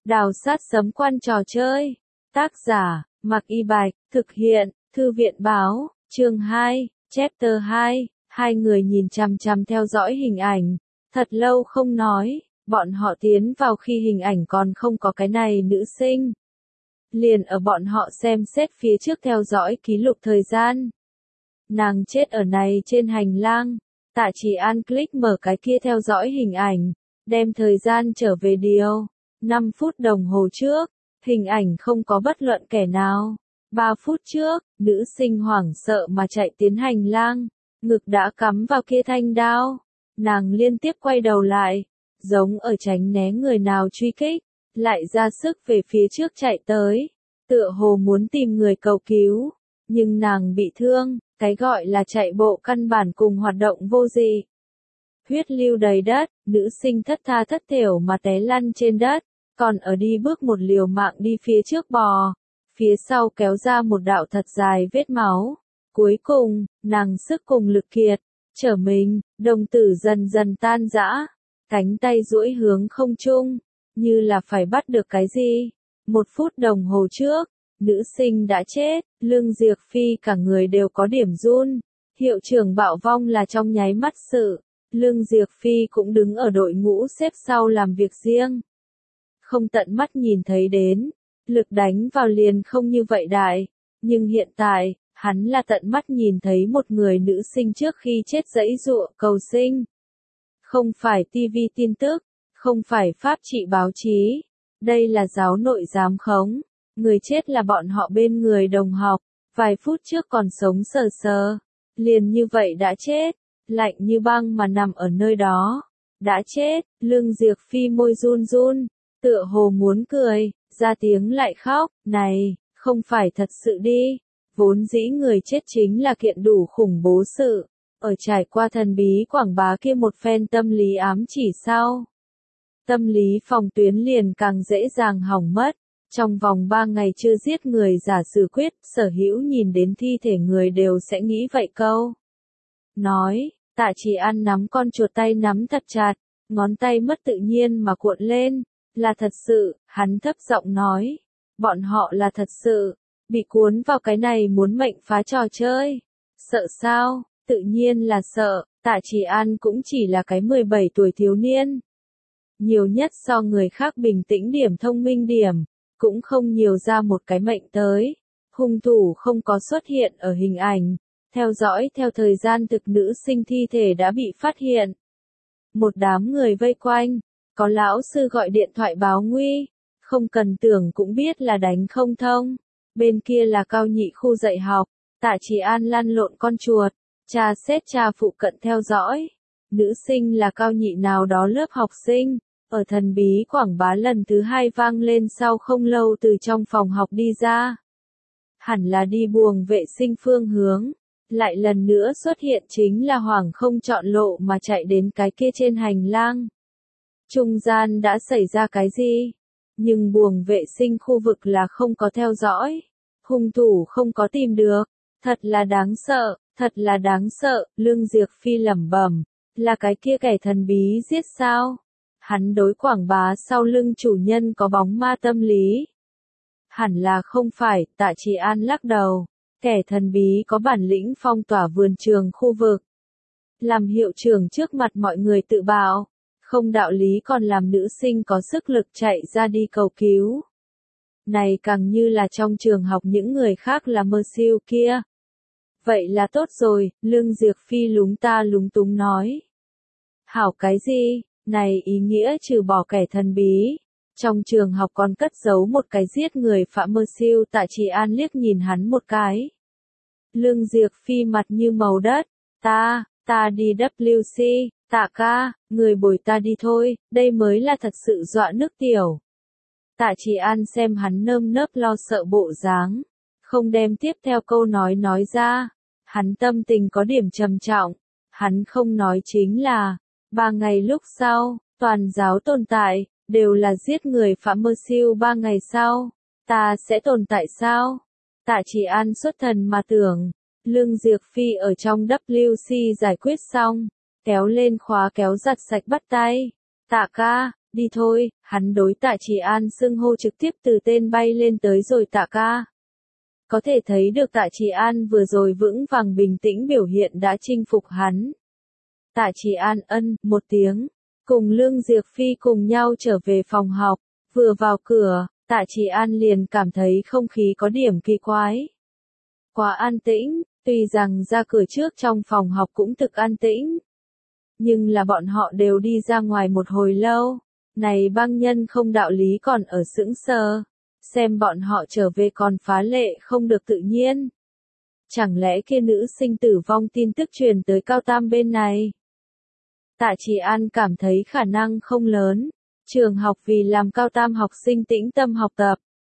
Đào sát sấm quan trò chơi. Tác giả, Mạc Y Bạch, thực hiện, Thư viện báo, chương 2, chapter 2. Hai người nhìn chằm chằm theo dõi hình ảnh, thật lâu không nói, bọn họ tiến vào khi hình ảnh còn không có cái này nữ sinh. Liền ở bọn họ xem xét phía trước theo dõi ký lục thời gian. Nàng chết ở này trên hành lang, Tạ Chỉ An click mở cái kia theo dõi hình ảnh, đem thời gian trở về điều. 5 phút đồng hồ trước, hình ảnh không có bất luận kẻ nào. 3 phút trước, nữ sinh hoảng sợ mà chạy tiến hành lang, ngực đã cắm vào kia thanh đao. Nàng liên tiếp quay đầu lại, giống ở tránh né người nào truy kích, lại ra sức về phía trước chạy tới, tựa hồ muốn tìm người cầu cứu. Nhưng nàng bị thương, cái gọi là chạy bộ căn bản cùng hoạt động vô dị. Huyết lưu đầy đất, nữ sinh thất tha thất thểu mà té lăn trên đất, còn ở đi bước một liều mạng đi phía trước bò, phía sau kéo ra một đạo thật dài vết máu. Cuối cùng, nàng sức cùng lực kiệt, trở mình, đồng tử dần dần tan rã, cánh tay duỗi hướng không trung, như là phải bắt được cái gì. 1 phút đồng hồ trước, nữ sinh đã chết, Lương Diệp Phi cả người đều có điểm run. Hiệu trưởng bạo vong là trong nháy mắt sự, Lương Diệp Phi cũng đứng ở đội ngũ xếp sau làm việc riêng. Không tận mắt nhìn thấy đến, lực đánh vào liền không như vậy đại, nhưng hiện tại, hắn là tận mắt nhìn thấy một người nữ sinh trước khi chết giãy giụa cầu sinh. Không phải TV tin tức, không phải pháp trị báo chí, đây là giáo nội giám khống. Người chết là bọn họ bên người đồng học, vài phút trước còn sống sờ sờ, liền như vậy đã chết, lạnh như băng mà nằm ở nơi đó. Đã chết, Lương Diệp Phi môi run run, tựa hồ muốn cười, ra tiếng lại khóc, này, không phải thật sự đi. Vốn dĩ người chết chính là kiện đủ khủng bố sự, ở trải qua thần bí quảng bá kia một phen tâm lý ám chỉ sau. Tâm lý phòng tuyến liền càng dễ dàng hỏng mất. Trong vòng 3 ngày chưa giết người giả xử quyết, sở hữu nhìn đến thi thể người đều sẽ nghĩ vậy câu. Nói, Tạ Chỉ An nắm con chuột tay nắm thật chặt, ngón tay mất tự nhiên mà cuộn lên, là thật sự, hắn thấp giọng nói. Bọn họ là thật sự, bị cuốn vào cái này muốn mệnh phá trò chơi. Sợ sao? Tự nhiên là sợ, Tạ Chỉ An cũng chỉ là cái 17 tuổi thiếu niên. Nhiều nhất so người khác bình tĩnh điểm thông minh điểm. Cũng không nhiều ra một cái mệnh tới. Hung thủ không có xuất hiện ở hình ảnh. Theo dõi theo thời gian thực nữ sinh thi thể đã bị phát hiện. Một đám người vây quanh. Có lão sư gọi điện thoại báo nguy. Không cần tưởng cũng biết là đánh không thông. Bên kia là Cao Nhị khu dạy học. Tạ Chỉ An lăn lộn con chuột. Cha xét cha phụ cận theo dõi. Nữ sinh là Cao Nhị nào đó lớp học sinh. Ở thần bí quảng bá lần thứ 2 vang lên sau không lâu từ trong phòng học đi ra. Hẳn là đi buồng vệ sinh phương hướng. Lại lần nữa xuất hiện chính là Hoàng không chọn lộ mà chạy đến cái kia trên hành lang. Trung gian đã xảy ra cái gì? Nhưng buồng vệ sinh khu vực là không có theo dõi. Hung thủ không có tìm được. Thật là đáng sợ, thật là đáng sợ, Lương Diệp Phi lẩm bẩm. Là cái kia kẻ thần bí giết sao? Hắn đối quảng bá sau lưng chủ nhân có bóng ma tâm lý. Hẳn là không phải, Tạ Chỉ An lắc đầu. Kẻ thần bí có bản lĩnh phong tỏa vườn trường khu vực. Làm hiệu trưởng trước mặt mọi người tự bạo. Không đạo lý còn làm nữ sinh có sức lực chạy ra đi cầu cứu. Này càng như là trong trường học những người khác là mơ siêu kia. Vậy là tốt rồi, Lương Diệp Phi lúng ta lúng túng nói. Hảo cái gì? Này ý nghĩa trừ bỏ kẻ thần bí. Trong trường học còn cất giấu một cái giết người phạm mơ siêu. Tạ Chỉ An liếc nhìn hắn một cái. Lương Diệp Phi mặt như màu đất. Ta đi WC, Tạ ca, người bồi ta đi thôi, đây mới là thật sự dọa nước tiểu. Tạ Chỉ An xem hắn nơm nớp lo sợ bộ dáng. Không đem tiếp theo câu nói ra. Hắn tâm tình có điểm trầm trọng. Hắn không nói chính là. 3 ngày lúc sau, toàn giáo tồn tại, đều là giết người phạm mơ siêu 3 ngày sau. Ta sẽ tồn tại sao? Tạ Chỉ An xuất thần mà tưởng. Lương Diệp Phi ở trong WC giải quyết xong. Kéo lên khóa kéo giặt sạch bắt tay. Tạ ca, Đi thôi, hắn đối Tạ Trì An xưng hô trực tiếp từ tên bay lên tới rồi Tạ ca. Có thể thấy được Tạ Trì An vừa rồi vững vàng bình tĩnh biểu hiện đã chinh phục hắn. Tạ Trì An một tiếng, cùng Lương Diệp Phi cùng nhau trở về phòng học, vừa vào cửa, Tạ Trì An liền cảm thấy không khí có điểm kỳ quái. Quá an tĩnh, tuy rằng ra cửa trước trong phòng học cũng thực an tĩnh. Nhưng là bọn họ đều đi ra ngoài một hồi lâu, này băng nhân không đạo lý còn ở sững sờ, xem bọn họ trở về còn phá lệ không được tự nhiên. Chẳng lẽ kia nữ sinh tử vong tin tức truyền tới Cao Tam bên này? Tạ Trì An cảm thấy khả năng không lớn, trường học vì làm Cao Tam học sinh tĩnh tâm học tập.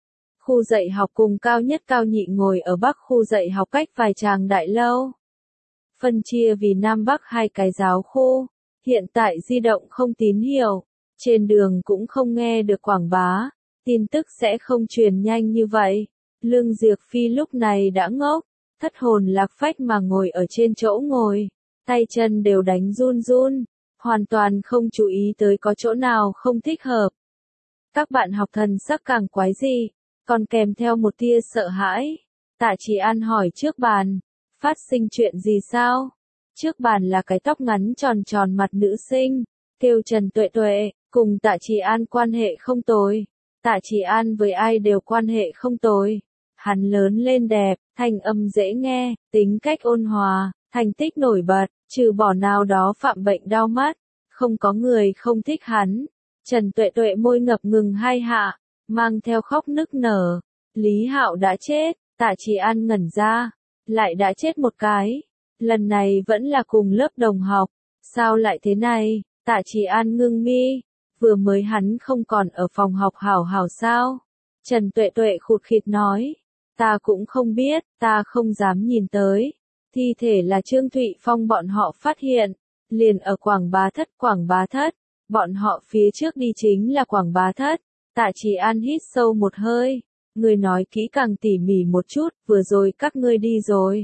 Khu dạy học cùng cao nhất cao nhị ngồi ở bắc khu dạy học cách vài tràng đại lâu. Phân chia vì Nam Bắc hai cái giáo khu, hiện tại di động không tín hiệu, trên đường cũng không nghe được quảng bá, tin tức sẽ không truyền nhanh như vậy. Lương Diệp Phi lúc này đã ngốc, thất hồn lạc phách mà ngồi ở trên chỗ ngồi, tay chân đều đánh run run, hoàn toàn không chú ý tới có chỗ nào không thích hợp. Các bạn học thần sắc càng quái dị, còn kèm theo một tia sợ hãi. Tạ Trì An hỏi trước bàn, phát sinh chuyện gì sao? Trước bàn là cái tóc ngắn tròn tròn mặt nữ sinh, kêu Trần Tuệ Tuệ, cùng Tạ Trì An quan hệ không tồi. Tạ Trì An với ai đều quan hệ không tồi. Hắn lớn lên đẹp, thanh âm dễ nghe, tính cách ôn hòa, thành tích nổi bật, trừ bỏ nào đó phạm bệnh đau mắt, không có người không thích hắn. Trần Tuệ Tuệ môi ngập ngừng hai hạ, mang theo khóc nức nở. Lý Hạo đã chết, Tạ Trì An ngẩn ra, lại đã chết một cái. Lần này vẫn là cùng lớp đồng học, sao lại thế này? Tạ Trì An ngưng mi, vừa mới hắn không còn ở phòng học hảo hảo sao? Trần Tuệ Tuệ khụt khịt nói, ta cũng không biết, ta không dám nhìn tới. Thi thể là Trương Thụy Phong bọn họ phát hiện, liền ở Quảng Bá Thất, bọn họ phía trước đi chính là Quảng Bá Thất. Tạ Trì An hít sâu một hơi, người nói kỹ càng tỉ mỉ một chút, vừa rồi các ngươi đi rồi.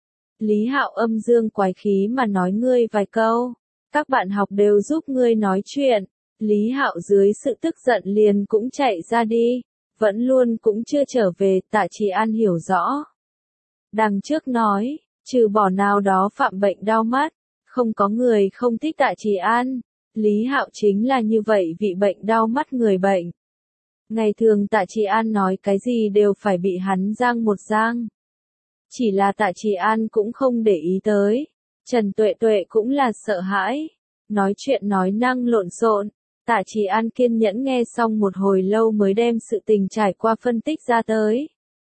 Lý Hạo âm dương quái khí mà nói ngươi vài câu, các bạn học đều giúp ngươi nói chuyện. Lý Hạo dưới sự tức giận liền cũng chạy ra đi, vẫn luôn cũng chưa trở về. Tạ Trì An hiểu rõ. Đằng trước nói, trừ bỏ nào đó phạm bệnh đau mắt, không có người không thích Tạ Trì An. Lý Hạo chính là như vậy vị bệnh đau mắt người bệnh. Ngày thường Tạ Trì An nói cái gì đều phải bị hắn giang một giang. Chỉ là Tạ Trì An cũng không để ý tới. Trần Tuệ Tuệ cũng là sợ hãi. Nói chuyện nói năng lộn xộn. Tạ Trì An kiên nhẫn nghe xong một hồi lâu mới đem sự tình trải qua phân tích ra tới.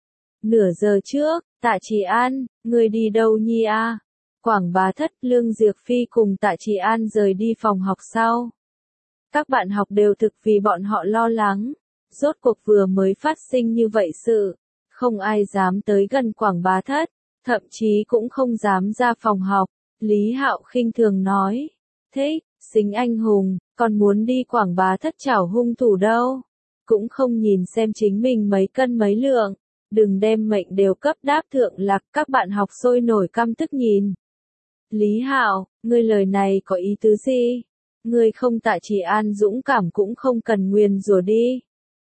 Nửa giờ trước, Tạ Trì An, người đi đâu nhi a? Quảng Bá Thất, Lương Diệp Phi cùng Tạ Trì An rời đi phòng học sau. Các bạn học đều thực vì bọn họ lo lắng. Rốt cuộc vừa mới phát sinh như vậy sự, không ai dám tới gần Quảng Bá Thất, thậm chí cũng không dám ra phòng học. Lý Hạo khinh thường nói, thế, xính anh hùng, còn muốn đi Quảng Bá Thất chảo hung thủ đâu, cũng không nhìn xem chính mình mấy cân mấy lượng, đừng đem mệnh đều cấp đáp thượng lạc. Các bạn học sôi nổi căm tức nhìn. Lý Hạo, ngươi lời này có ý tứ gì? Ngươi không Tạ Trì An dũng cảm cũng không cần nguyền rủa đi.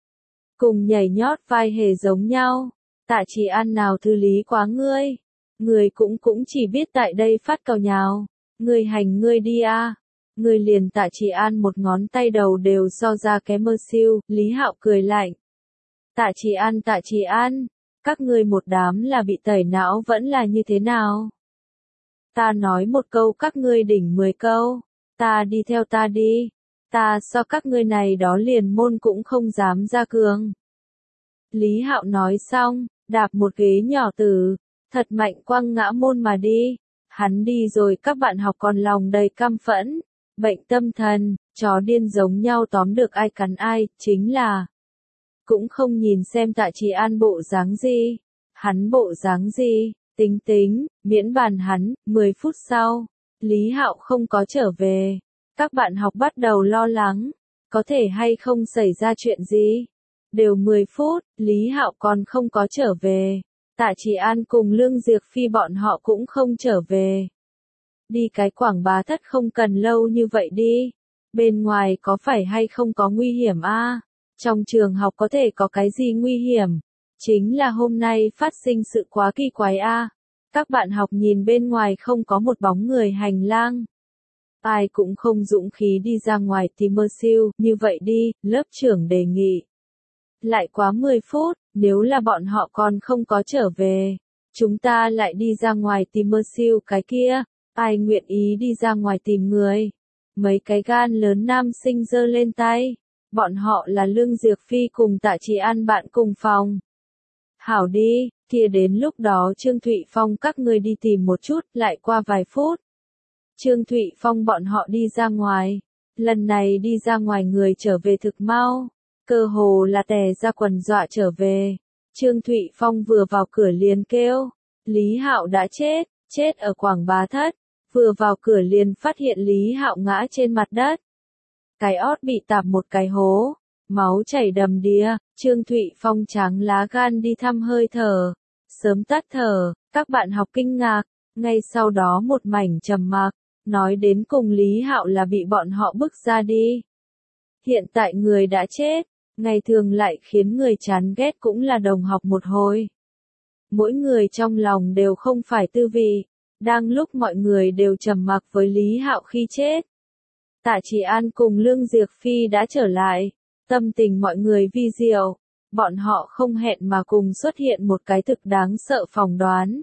Cùng nhảy nhót vai hề giống nhau, Tạ Trì An nào thư lý quá ngươi. Ngươi cũng chỉ biết tại đây phát cào nhào, ngươi hành ngươi đi a. Ngươi liền Tạ Trì An một ngón tay đầu đều so ra kém mơ siêu. Lý Hạo cười lạnh. Tạ Trì An, các ngươi một đám là bị tẩy não vẫn là như thế nào? Ta nói một câu các ngươi đỉnh 10 câu, ta đi theo ta đi. Ta so các ngươi này đó liền môn cũng không dám ra cường. Lý Hạo nói xong, đạp một ghế nhỏ tử, thật mạnh quăng ngã môn mà đi. Hắn đi rồi các bạn học còn lòng đầy căm phẫn, bệnh tâm thần, chó điên giống nhau tóm được ai cắn ai, chính là cũng không nhìn xem Tạ Trì An bộ dáng gì, hắn bộ dáng gì, tính, miễn bàn hắn. 10 phút sau, Lý Hạo không có trở về. Các bạn học bắt đầu lo lắng, có thể hay không xảy ra chuyện gì. Đều 10 phút, Lý Hạo còn không có trở về. Tạ Trì An cùng Lương Diệp Phi bọn họ cũng không trở về. Đi cái Quảng Bá Thất không cần lâu như vậy đi. Bên ngoài có phải hay không có nguy hiểm a? Trong trường học có thể có cái gì nguy hiểm? Chính là hôm nay phát sinh sự quá kỳ quái a. Các bạn học nhìn bên ngoài không có một bóng người hành lang. Ai cũng không dũng khí đi ra ngoài tìm mơ siêu, như vậy đi, lớp trưởng đề nghị. Lại quá 10 phút, nếu là bọn họ còn không có trở về, chúng ta lại đi ra ngoài tìm mơ siêu cái kia, ai nguyện ý đi ra ngoài tìm người. Mấy cái gan lớn nam sinh giơ lên tay, bọn họ là Lương Diệc Phi cùng Tạ Trì An bạn cùng phòng. Hảo đi, kia đến lúc đó Trương Thụy Phong các người đi tìm một chút, lại qua vài phút. Trương Thụy Phong bọn họ đi ra ngoài, lần này đi ra ngoài người trở về thực mau, cơ hồ là tè ra quần dọa trở về. Trương Thụy Phong vừa vào cửa liền kêu, Lý Hạo đã chết, chết ở Quảng Bá Thất, vừa vào cửa liền phát hiện Lý Hạo ngã trên mặt đất. Cái ót bị tạp một cái hố, máu chảy đầm đìa, Trương Thụy Phong tráng lá gan đi thăm hơi thở, sớm tắt thở, các bạn học kinh ngạc, ngay sau đó một mảnh trầm mặc, nói đến cùng Lý Hạo là bị bọn họ bức ra đi. Hiện tại người đã chết, ngày thường lại khiến người chán ghét cũng là đồng học một hồi. Mỗi người trong lòng đều không phải tư vị, đang lúc mọi người đều trầm mặc với Lý Hạo khi chết. Tạ Trì An cùng Lương Diệc Phi đã trở lại, tâm tình mọi người vi diệu, bọn họ không hẹn mà cùng xuất hiện một cái thực đáng sợ phỏng đoán.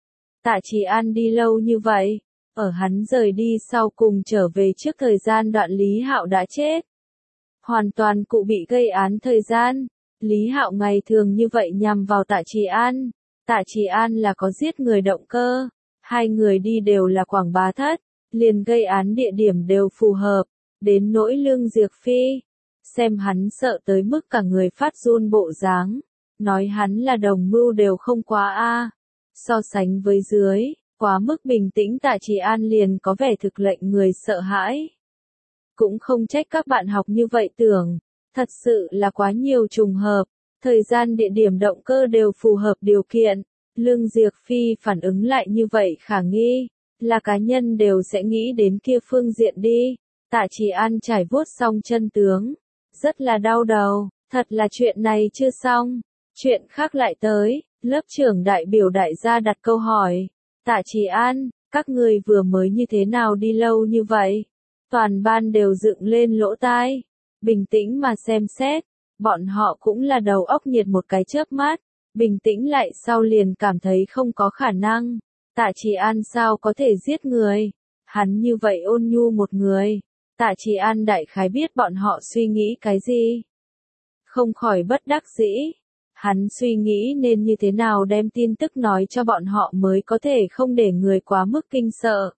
Tạ Trì An đi lâu như vậy, ở hắn rời đi sau cùng trở về trước thời gian đoạn Lý Hạo đã chết. Hoàn toàn cụ bị gây án thời gian, Lý Hạo ngày thường như vậy nhằm vào Tạ Trì An. Tạ Trì An là có giết người động cơ, hai người đi đều là Quảng Bá Thất, liền gây án địa điểm đều phù hợp, đến nỗi Lương Diệc Phi, xem hắn sợ tới mức cả người phát run bộ dáng, nói hắn là đồng mưu đều không quá a. So sánh với dưới, quá mức bình tĩnh Tạ Trì An liền có vẻ thực lệnh người sợ hãi. Cũng không trách các bạn học như vậy tưởng, thật sự là quá nhiều trùng hợp, thời gian địa điểm động cơ đều phù hợp điều kiện, Lương Diệc Phi phản ứng lại như vậy khả nghi, là cá nhân đều sẽ nghĩ đến kia phương diện đi. Tạ Trì An trải vuốt xong chân tướng, rất là đau đầu, thật là chuyện này chưa xong, chuyện khác lại tới, lớp trưởng đại biểu đại gia đặt câu hỏi, Tạ Trì An, các người vừa mới như thế nào đi lâu như vậy? Toàn ban đều dựng lên lỗ tai, bình tĩnh mà xem xét, bọn họ cũng là đầu óc nhiệt một cái chớp mắt, bình tĩnh lại sau liền cảm thấy không có khả năng. Tạ Trì An sao có thể giết người? Hắn như vậy ôn nhu một người. Tạ Trì An đại khái biết bọn họ suy nghĩ cái gì. Không khỏi bất đắc dĩ. Hắn suy nghĩ nên như thế nào đem tin tức nói cho bọn họ mới có thể không để người quá mức kinh sợ.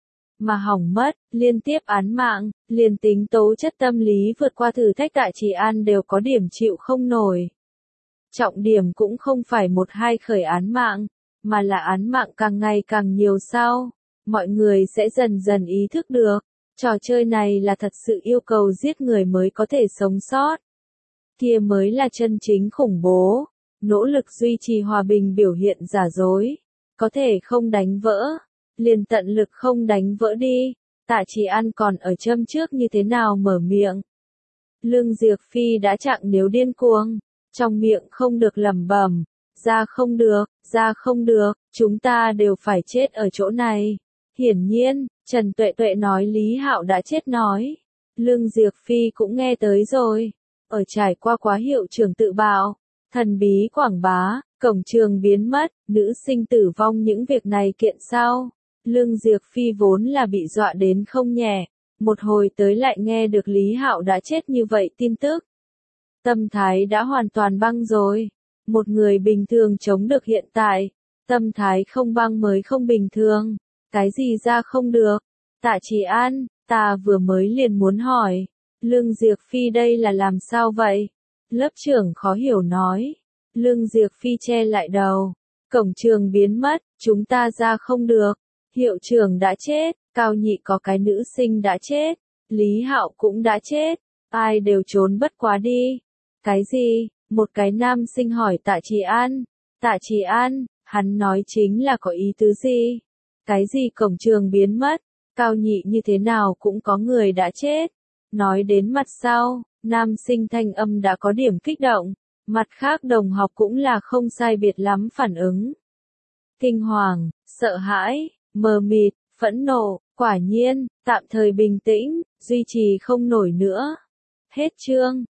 Mà hỏng mất, liên tiếp án mạng, liền tính tố chất tâm lý vượt qua thử thách Tạ Trì An đều có điểm chịu không nổi. Trọng điểm cũng không phải một hai khởi án mạng, mà là án mạng càng ngày càng nhiều sau. Mọi người sẽ dần dần ý thức được, trò chơi này là thật sự yêu cầu giết người mới có thể sống sót. Kia mới là chân chính khủng bố, nỗ lực duy trì hòa bình biểu hiện giả dối. Có thể không đánh vỡ, liền tận lực không đánh vỡ đi. Tạ Trì An còn ở châm trước như thế nào mở miệng. Lương Diệc Phi đã chặng nếu điên cuồng, trong miệng không được lẩm bẩm, ra không được, chúng ta đều phải chết ở chỗ này. Hiển nhiên, Trần Tuệ Tuệ nói Lý Hạo đã chết nói. Lương Diệc Phi cũng nghe tới rồi. Ở trải qua quá hiệu trưởng tự bạo, thần bí quảng bá, cổng trường biến mất, nữ sinh tử vong những việc này kiện sau. Lương Diệc Phi vốn là bị dọa đến không nhẹ, một hồi tới lại nghe được Lý Hạo đã chết như vậy tin tức. Tâm thái đã hoàn toàn băng rồi. Một người bình thường chống được hiện tại, tâm thái không băng mới không bình thường. Cái gì ra không được? Tạ Trì An, ta vừa mới liền muốn hỏi. Lương Diệc Phi đây là làm sao vậy? Lớp trưởng khó hiểu nói. Lương Diệc Phi che lại đầu. Cổng trường biến mất, chúng ta ra không được. Hiệu trưởng đã chết, Cao Nhị có cái nữ sinh đã chết. Lý Hạo cũng đã chết. Ai đều trốn bất quá đi. Cái gì? Một cái nam sinh hỏi Tạ Trì An. Tạ Trì An, hắn nói chính là có ý tứ gì? Cái gì cổng trường biến mất? Cao Nhị như thế nào cũng có người đã chết. Nói đến mặt sau, nam sinh thanh âm đã có điểm kích động, mặt khác đồng học cũng là không sai biệt lắm phản ứng. Kinh hoàng, sợ hãi, mờ mịt, phẫn nộ, quả nhiên, tạm thời bình tĩnh, duy trì không nổi nữa. Hết chương.